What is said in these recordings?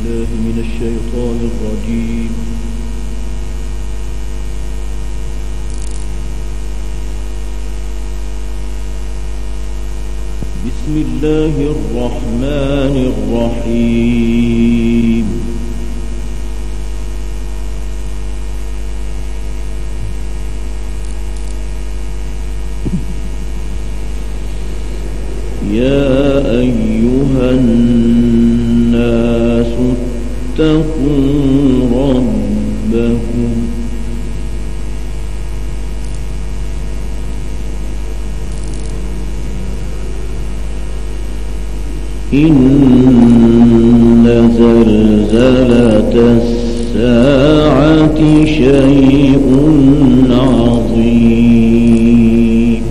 بالله من الشيطان الرجيم. بسم الله الرحمن الرحيم. يا أيها الناس اتقوا ربكم إن زلزلة الساعة شيء عظيم.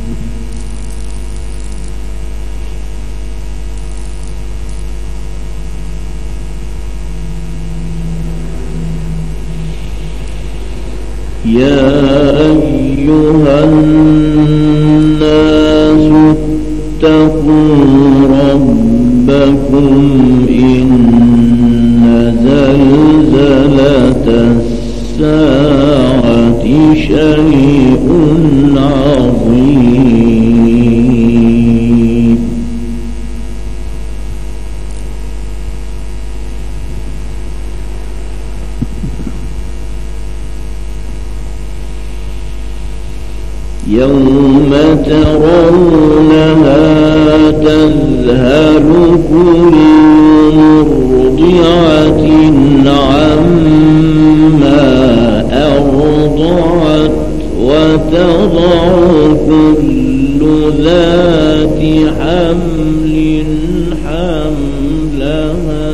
يا أيها الناس اتقوا ربكم إن زلزلة الساعة شيء عظيم. يوم ترونها تذهل كل مرضعة عما أرضعت وتضع كل ذات حمل حملها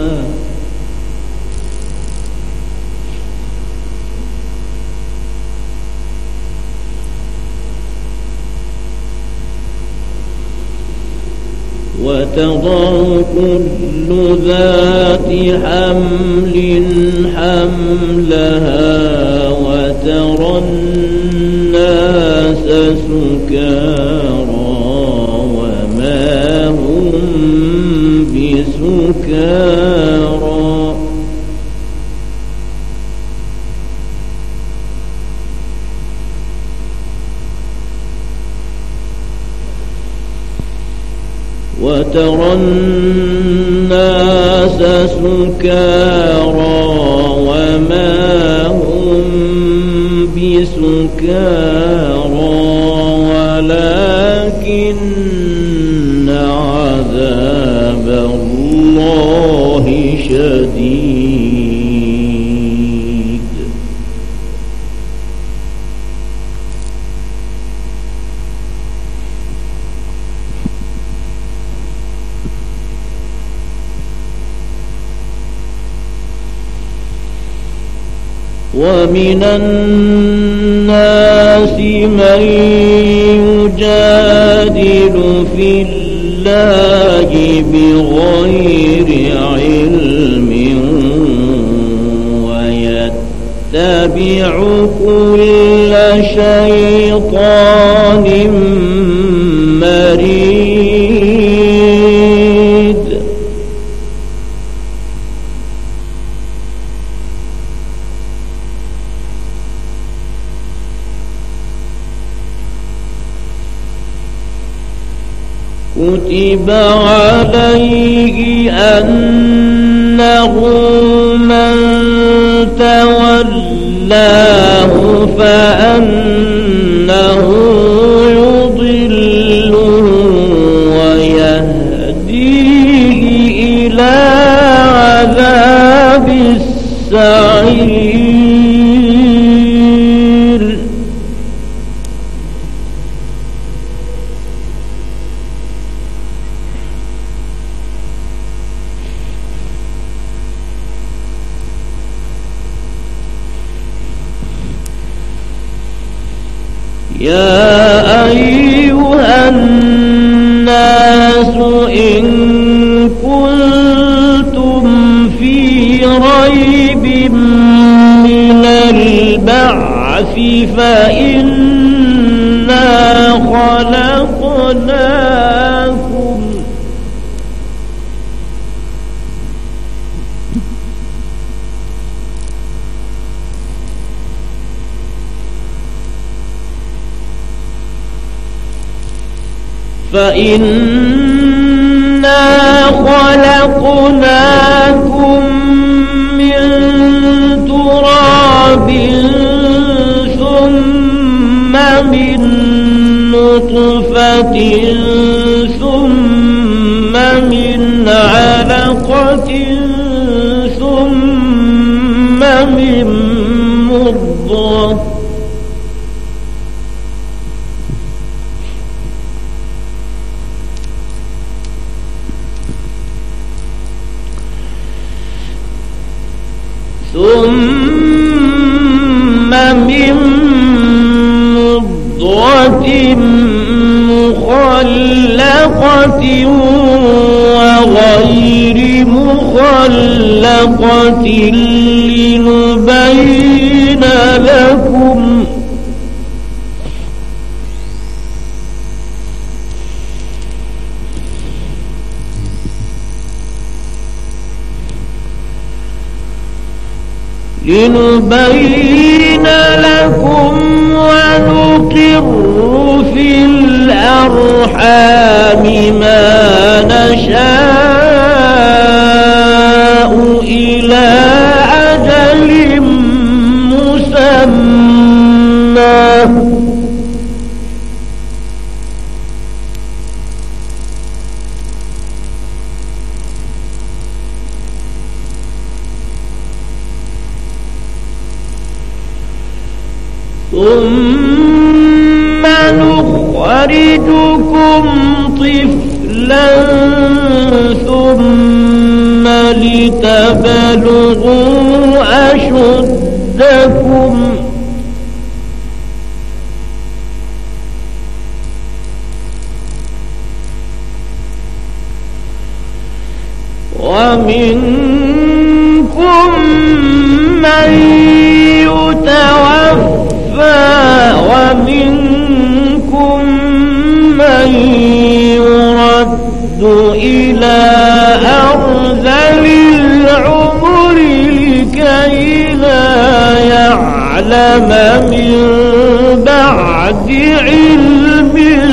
وترى الناس سكارى وما هم بسكارى وترى الناس سكارى وما هم بسكارى ولكن عذاب الله شديد. ومن الناس من يجادل في الله بغير علم ويتبع كل شيطان مريد. كتب عليه أنه من تولاه فأنه يضله ويهديه إلى عذاب السعير. يا أيها الناس إن كنتم في ريب من البعث فإنا خلقناكم فإنا خلقناكم من تراب ثم من نطفة ثم من علقة ثم من مضغة مخلقة وغير مخلقة لنبين لكم ونقر في الأرحام ما نشاء إلى أجل مسمى ثم نخرجكم طفلا ثم لتبلغوا أشدكم ومنكم من يتوفى ومنكم من يرد إلى أرذل العمر لكي لا يعلم من بعد علم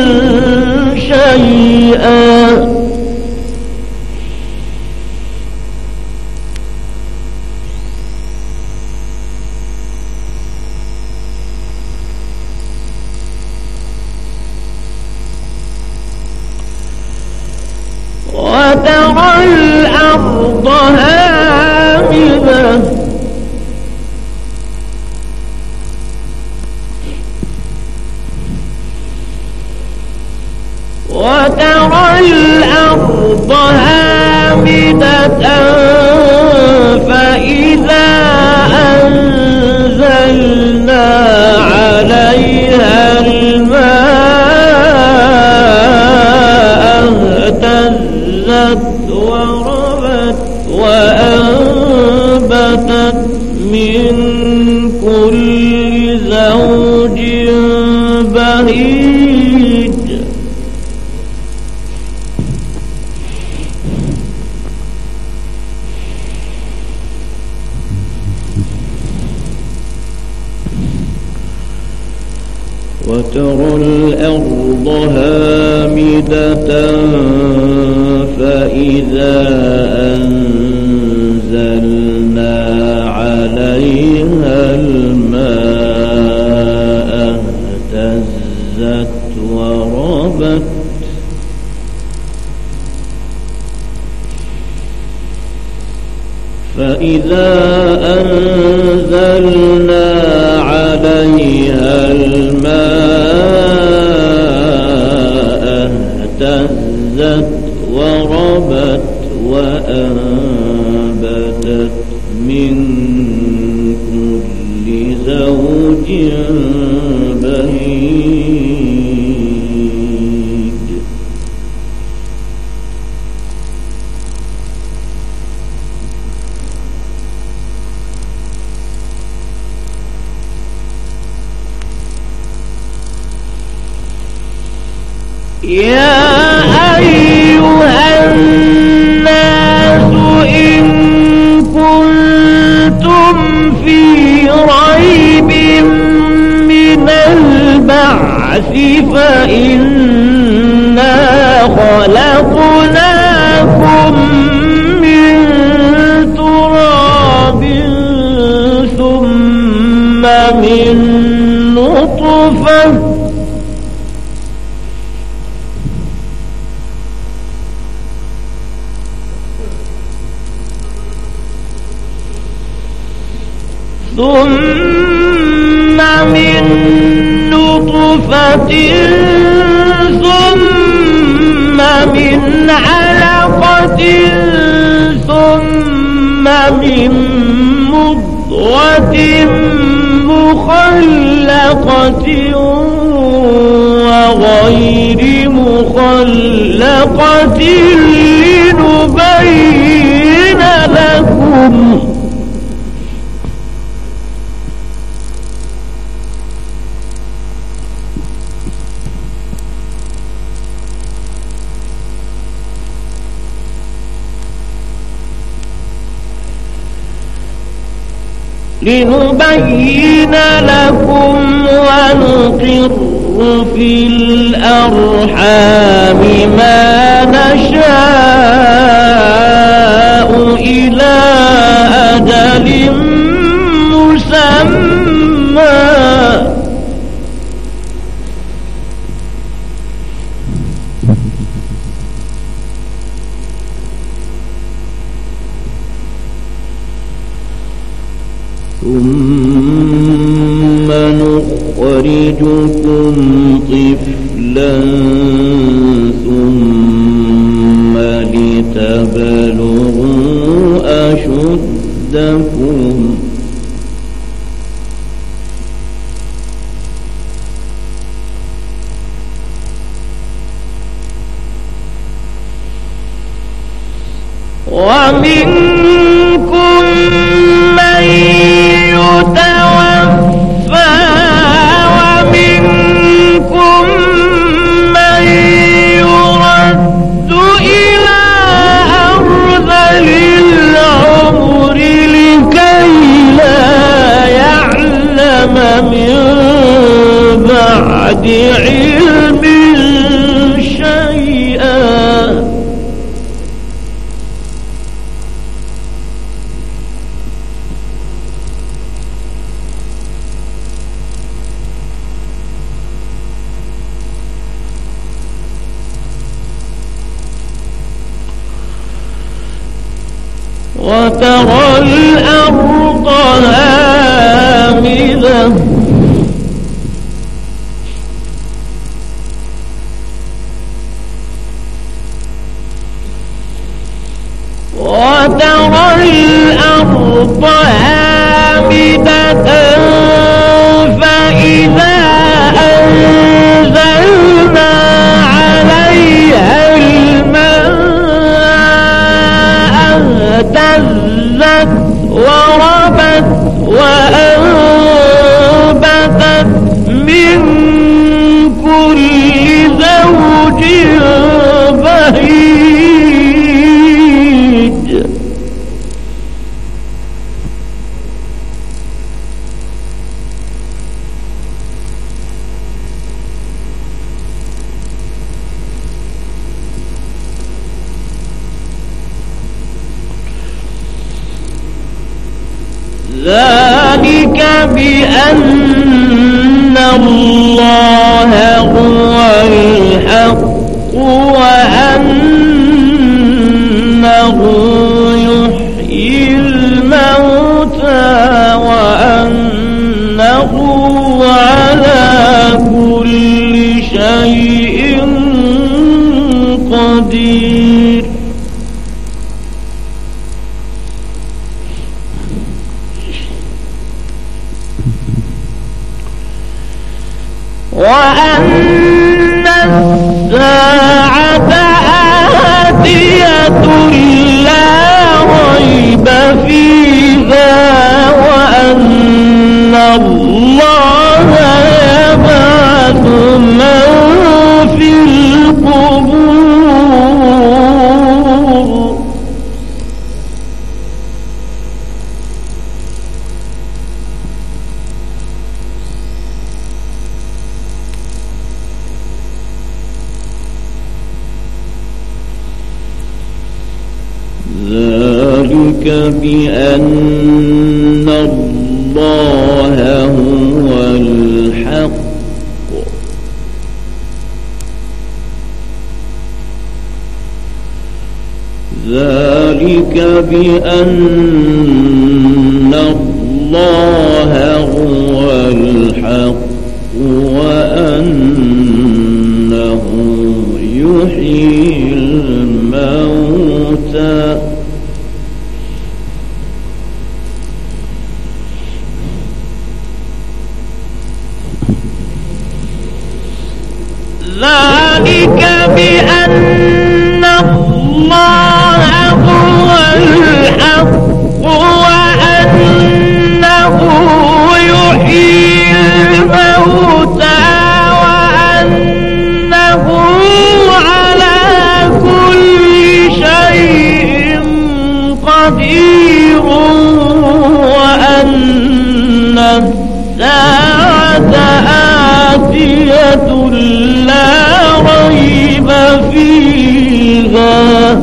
شيئا وترى الأرض هامدة فإذا أنزلنا عليها الماء اهتزت وربت وأنبتت من كل زوج بهيج وترى الأرض هامدة فإذا أنزلنا عليها الماء اهتزت وربت فإذا أنزلنا عليها الماء اهتزت وربت وأنبتت من كل زوج بهيج يا أيها الناس إن كنتم في ريب من البعث فإنا ثم من نطفة ثم من علقة ثم من مضغة مخلقة وغير مخلقة لنبين لكم ونقر في الأرحام ما نشاء إلى أجل مسمى ثم نخرجكم طفلا ثم لتبلغوا أشدكم ومنكم من يتوفى ومنكم من يرد إلى أرذل العمر لكي لا يعلم من بعد علم شيئا وترى الأرض هامدة فإذا أنزلنا عليها الماء اهتزت وربت وأنبتت من كل زوج بهيج ذلك بأن الله هو الحق وأنه يحيي الموتى وأنه على كل شيء قدير وأن الساعة آتية لا ريب فيها وأن الله يبعث من في القبور ذلك بأن الله هو الحق ذلك بأن الله الله هو الحق وأنه يحيي الموتى ذلك بأن الله هو الحق وأنه يحيي الموتى وأنه على كل شيء قدير وأن الساعة آتية لا ريب فيها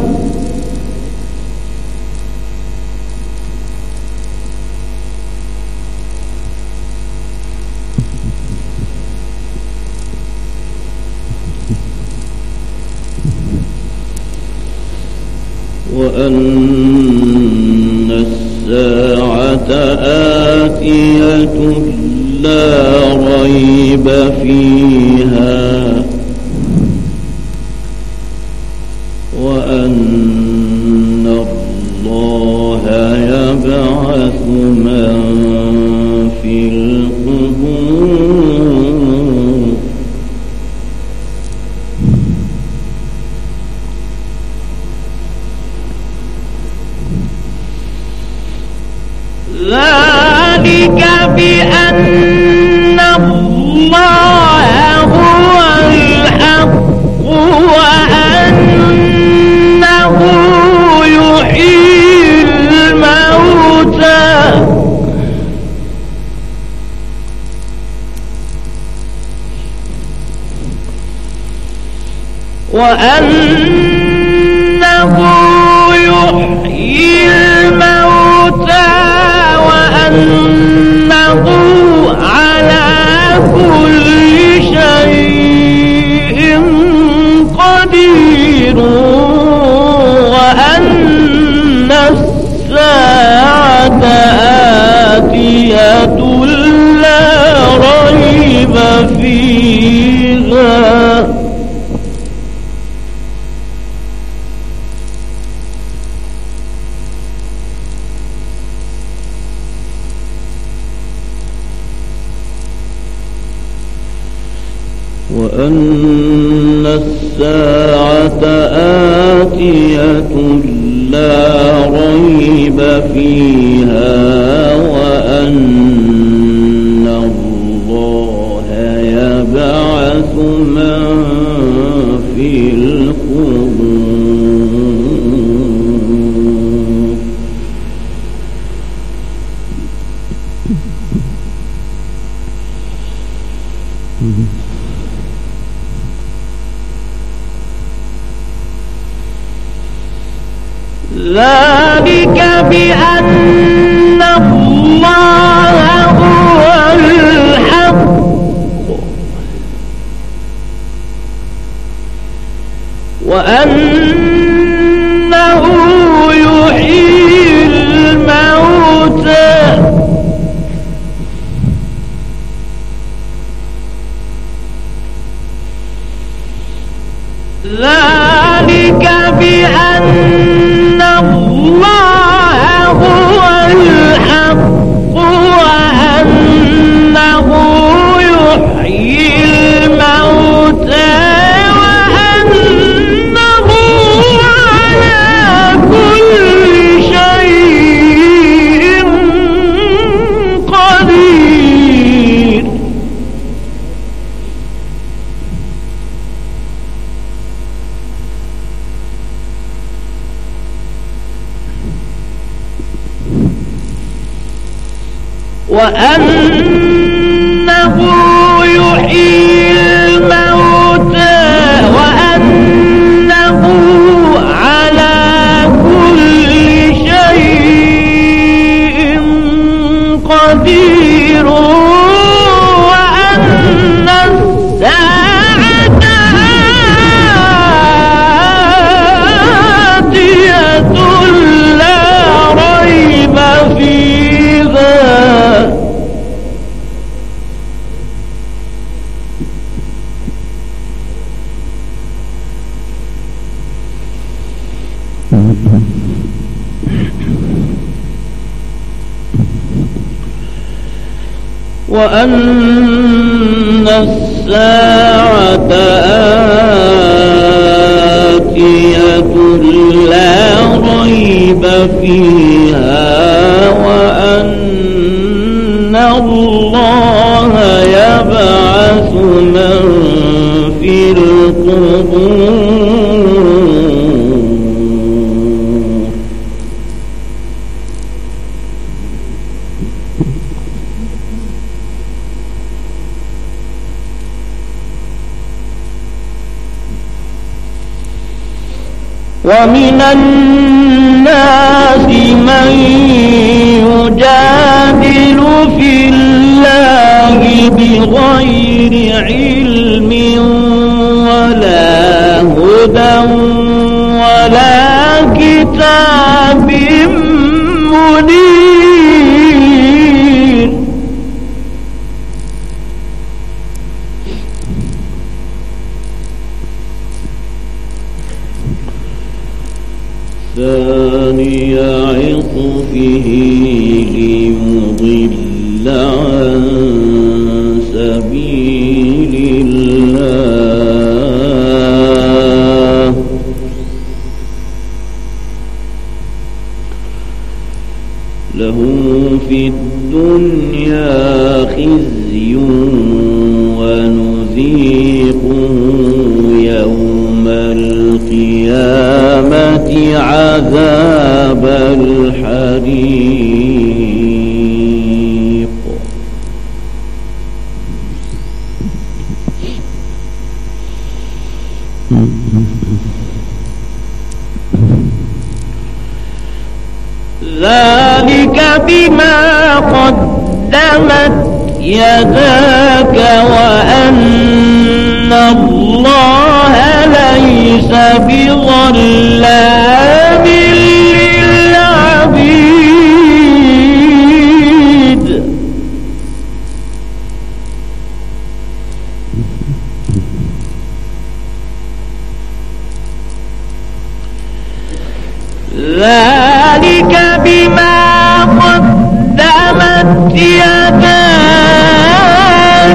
وأن الساعة آتية لا ريب فيها وأن الله يبعث من في القبور ذلك بأن الله هو الحق وأنه يحيي الموتى وأنه يحيي الموتى وأنه على كل شيء قدير وأن الساعة آتية لا ريب فيها وأن الساعة آتية لا ريب فيها وأن الله يبعث من في القبور ذلك بأن الله هو الحق وأنه يحيي الموتى ذلك بأن الله هو الحق وأنه يحيي الموتى وأنه على كل شيء قدير وأنه يحيي الموتى وأنه على كل شيء قدير وأن الساعة آتية لا ريب فيها وأن الساعة آتية لا ريب فيها وأن الله يبعث من في القبور. ومن الناس من يجادل في الله بغير علم ولا هدى ولا كتاب منير. ثاني عطفه ليضل عن سبيل الله له في الدنيا خزي ونذيقه يوم القيامة عذاب الحريق. ذلك بما قدمت يداك وأن الله ليس بظلام للعبيد. ذلك بما قدمت يداك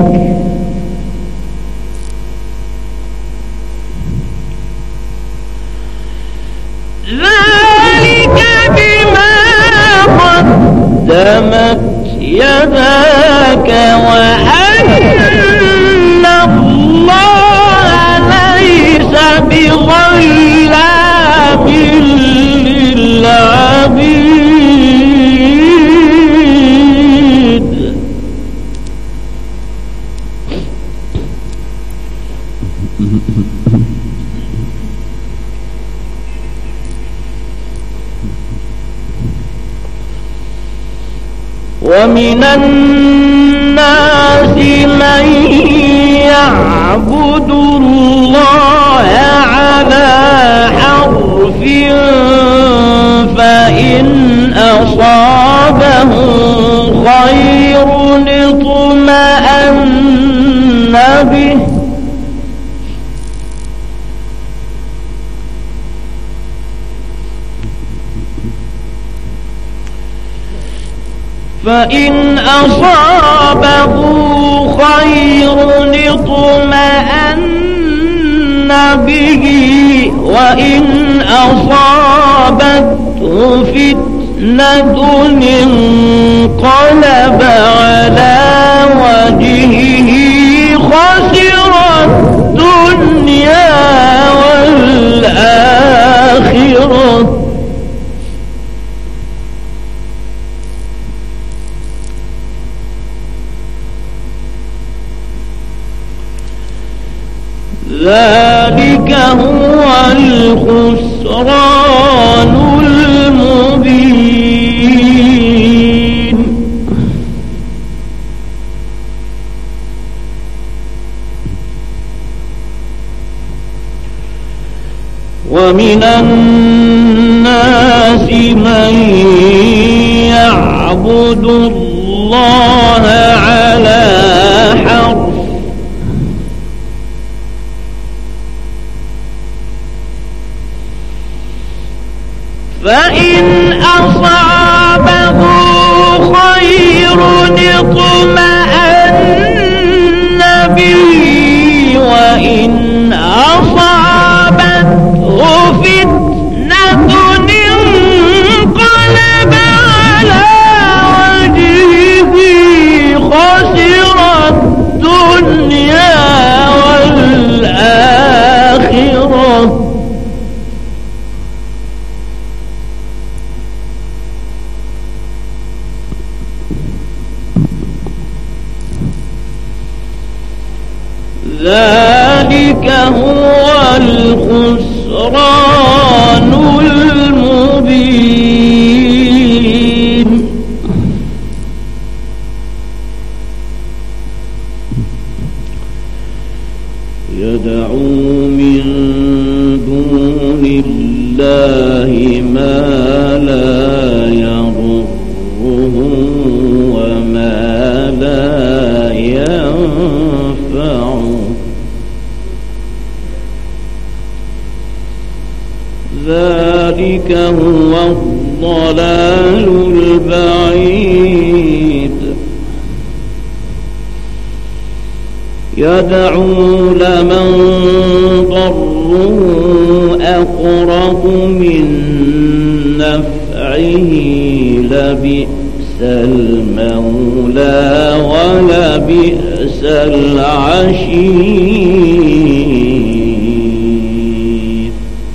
ذلك بما قدمت يداك وأن الله ليس بظلام للعبيد. ومن الناس من يعبد الله على حرف فإن أصابه خير اطمأن به فإن أصابه خير اطمأن به وإن أصابته فتنة انقلب على وجهه خسر الدنيا والآخرة ذلك هو الخسران المبين. ومن الناس من يعبد الله على حرف فإن أصابه خير اطمأن ذلك هو الخسران المبين يدعو من دون الله ما لا يضره وما لا ينفعه ذلك هو الضلال البعيد يدعو لمن ضره أقرب من نفعه لبئس المولى ولبئس العشير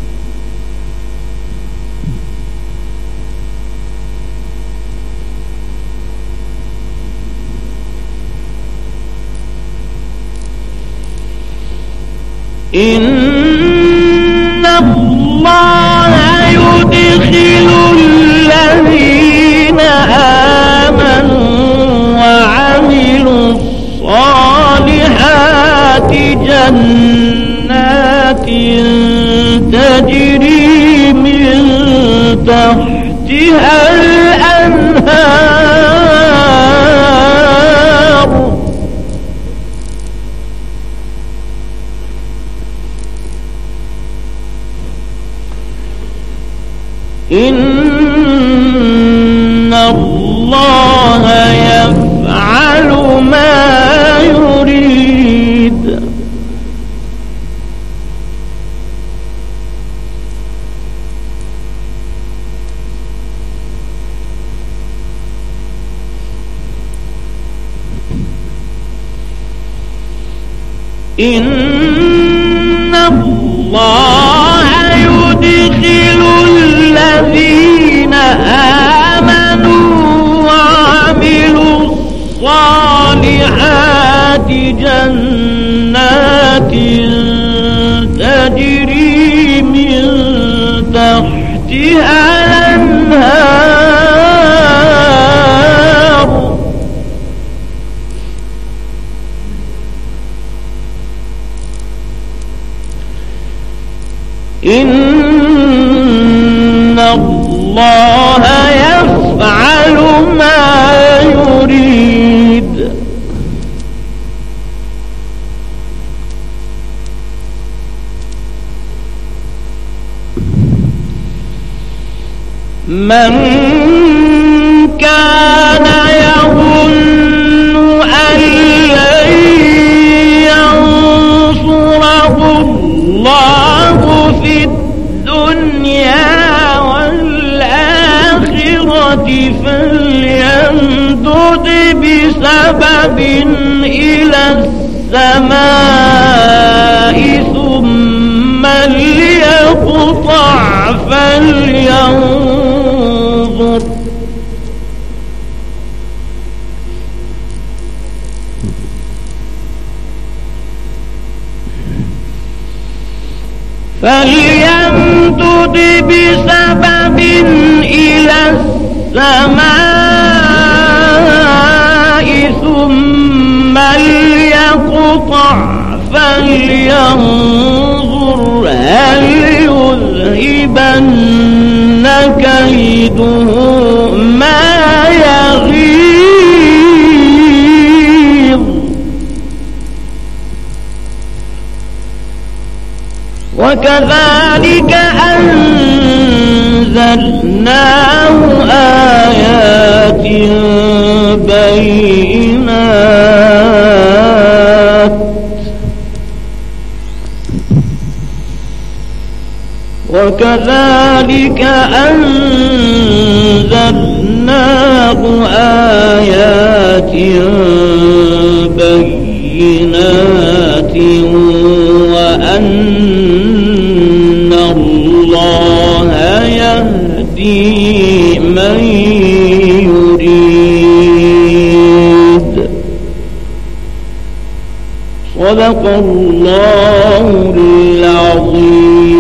إن الله يدخل الذين آمنوا وعملوا الصالحات جنات تجري من تحتها الأنهار إن الله يفعل ما يريد إن الله يدخل الذين آمنوا وعملوا الصالحات جنات تجري من تحتها الأنهار إن الله يفعل ما يريد من كان يظن أن لن ينصره الله في الدنيا والآخرة فليمدد بسبب إلى السماء ثم ليقطع فلينظر فليمدد بسبب إلى السماء ثم ليقطع فلينظر هل يذهبن كيده ما يغيظ وكذلك أنزلناه آيات بينات وكذلك أنزلناه آيات بينات وأن الله يهدي من يريد صدق الله العظيم.